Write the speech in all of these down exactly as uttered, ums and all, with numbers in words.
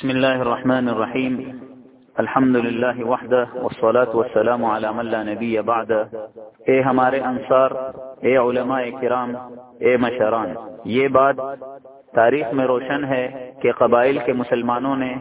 بسم اللہ الرحمن الرحیم الحمد للہ وحدہ والصلاة والسلام علی من لا نبی بعدہ۔ اے ہمارے انصار، اے علماء کرام، اے مشران، یہ بات تاریخ میں روشن ہے کہ قبائل کے مسلمانوں نے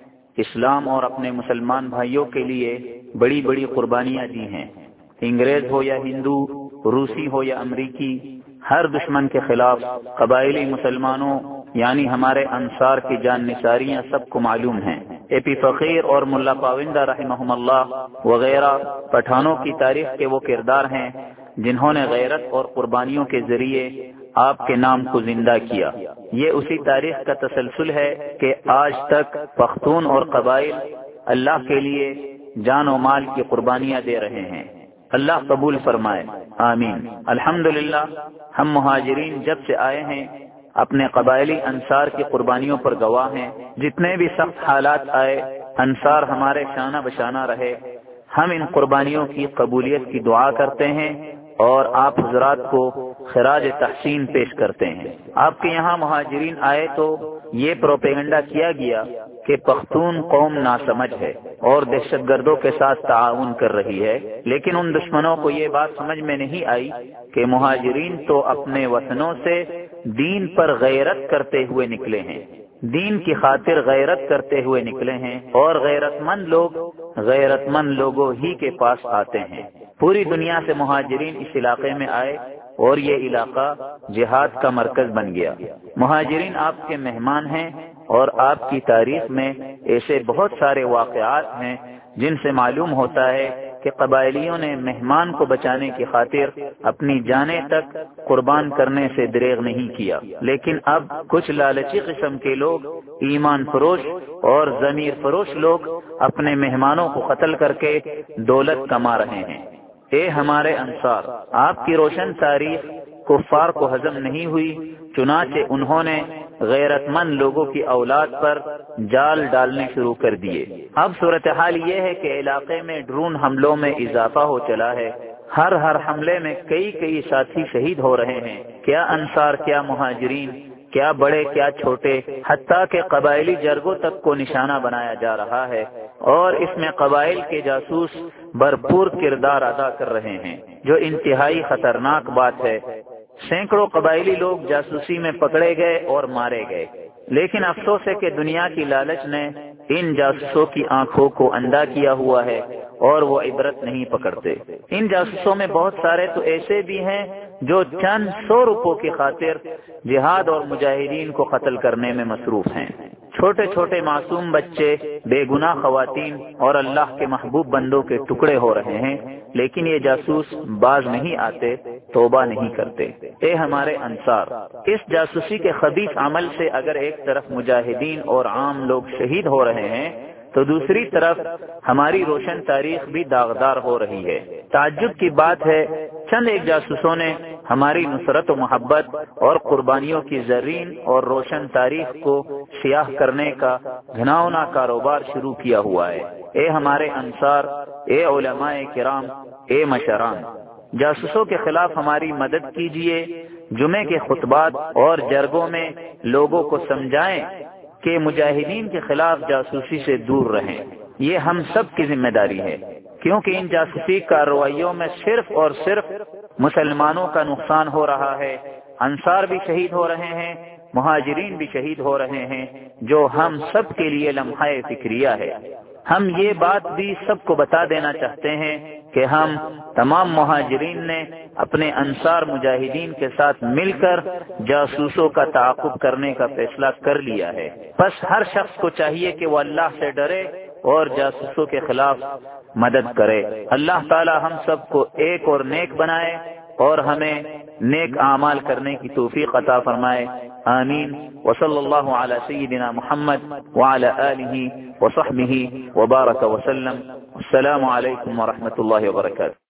اسلام اور اپنے مسلمان بھائیوں کے لیے بڑی بڑی قربانیاں دی ہیں۔ انگریز ہو یا ہندو، روسی ہو یا امریکی، ہر دشمن کے خلاف قبائلی مسلمانوں یعنی ہمارے انصار کی جان نثاریاں سب کو معلوم ہیں۔ اے پی فقیر اور ملا پاوندہ رحمہم اللہ وغیرہ پٹھانوں کی تاریخ کے وہ کردار ہیں جنہوں نے غیرت اور قربانیوں کے ذریعے آپ کے نام کو زندہ کیا۔ یہ اسی تاریخ کا تسلسل ہے کہ آج تک پختون اور قبائل اللہ کے لیے جان و مال کی قربانیاں دے رہے ہیں۔ اللہ قبول فرمائے، آمین۔ الحمدللہ ہم مہاجرین جب سے آئے ہیں اپنے قبائلی انصار کی قربانیوں پر گواہ ہیں۔ جتنے بھی سخت حالات آئے انصار ہمارے شانہ بشانہ رہے۔ ہم ان قربانیوں کی قبولیت کی دعا کرتے ہیں اور آپ حضرات کو خراج تحسین پیش کرتے ہیں۔ آپ کے یہاں مہاجرین آئے تو یہ پروپیگنڈا کیا گیا کہ پختون قوم ناسمجھ ہے اور دہشت گردوں کے ساتھ تعاون کر رہی ہے، لیکن ان دشمنوں کو یہ بات سمجھ میں نہیں آئی کہ مہاجرین تو اپنے وطنوں سے دین پر غیرت کرتے ہوئے نکلے ہیں، دین کی خاطر غیرت کرتے ہوئے نکلے ہیں، اور غیرت مند لوگ غیرت مند لوگوں ہی کے پاس آتے ہیں۔ پوری دنیا سے مہاجرین اس علاقے میں آئے اور یہ علاقہ جہاد کا مرکز بن گیا۔ مہاجرین آپ کے مہمان ہیں اور آپ کی تاریخ میں ایسے بہت سارے واقعات ہیں جن سے معلوم ہوتا ہے کہ قبائلیوں نے مہمان کو بچانے کی خاطر اپنی جانیں تک قربان کرنے سے دریغ نہیں کیا، لیکن اب کچھ لالچی قسم کے لوگ، ایمان فروش اور ضمیر فروش لوگ اپنے مہمانوں کو قتل کر کے دولت کما رہے ہیں۔ اے ہمارے انصار، آپ کی روشن تاریخ کفار کو ہضم نہیں ہوئی، چنانچہ انہوں نے غیرت مند لوگوں کی اولاد پر جال ڈالنے شروع کر دیے۔ اب صورتحال یہ ہے کہ علاقے میں ڈرون حملوں میں اضافہ ہو چلا ہے۔ ہر ہر حملے میں کئی کئی ساتھی شہید ہو رہے ہیں، کیا انصار، کیا مہاجرین، کیا بڑے کیا چھوٹے، حتیٰ کہ قبائلی جرگوں تک کو نشانہ بنایا جا رہا ہے، اور اس میں قبائل کے جاسوس بھرپور کردار ادا کر رہے ہیں، جو انتہائی خطرناک بات ہے۔ سینکڑوں قبائلی لوگ جاسوسی میں پکڑے گئے اور مارے گئے، لیکن افسوس ہے کہ دنیا کی لالچ نے ان جاسوسوں کی آنکھوں کو اندھا کیا ہوا ہے اور وہ عبرت نہیں پکڑتے۔ ان جاسوسوں میں بہت سارے تو ایسے بھی ہیں جو چند سو روپوں کی خاطر جہاد اور مجاہدین کو قتل کرنے میں مصروف ہیں۔ چھوٹے چھوٹے معصوم بچے، بے گناہ خواتین اور اللہ کے محبوب بندوں کے ٹکڑے ہو رہے ہیں، لیکن یہ جاسوس باز نہیں آتے، توبہ نہیں کرتے۔ اے ہمارے انصار، اس جاسوسی کے خبیث عمل سے اگر ایک طرف مجاہدین اور عام لوگ شہید ہو رہے ہیں تو دوسری طرف ہماری روشن تاریخ بھی داغدار ہو رہی ہے۔ تعجب کی بات ہے، چند ایک جاسوسوں نے ہماری نصرت و محبت اور قربانیوں کی زرین اور روشن تاریخ کو سیاہ کرنے کا گھناؤنا کاروبار شروع کیا ہوا ہے۔ اے ہمارے انصار، اے علماء کرام، اے مشران، جاسوسوں کے خلاف ہماری مدد کیجیے۔ جمعے کے خطبات اور جرگوں میں لوگوں کو سمجھائیں کہ مجاہدین کے خلاف جاسوسی سے دور رہیں۔ یہ ہم سب کی ذمہ داری ہے، کیونکہ ان جاسوسی کارروائیوں میں صرف اور صرف مسلمانوں کا نقصان ہو رہا ہے۔ انصار بھی شہید ہو رہے ہیں، مہاجرین بھی شہید ہو رہے ہیں، جو ہم سب کے لیے لمحہ فکریہ ہے۔ ہم یہ بات بھی سب کو بتا دینا چاہتے ہیں کہ ہم تمام مہاجرین نے اپنے انصار مجاہدین کے ساتھ مل کر جاسوسوں کا تعاقب کرنے کا فیصلہ کر لیا ہے۔ بس ہر شخص کو چاہیے کہ وہ اللہ سے ڈرے اور جاسوسوں کے خلاف مدد کرے۔ اللہ تعالی ہم سب کو ایک اور نیک بنائے اور ہمیں نیک اعمال کرنے کی توفیق عطا فرمائے، آمین۔ وصلی اللہ علی سیدنا محمد وعلی آلہ وصحبہ وبارک وسلم۔ السلام علیکم ورحمۃ اللہ وبرکاتہ۔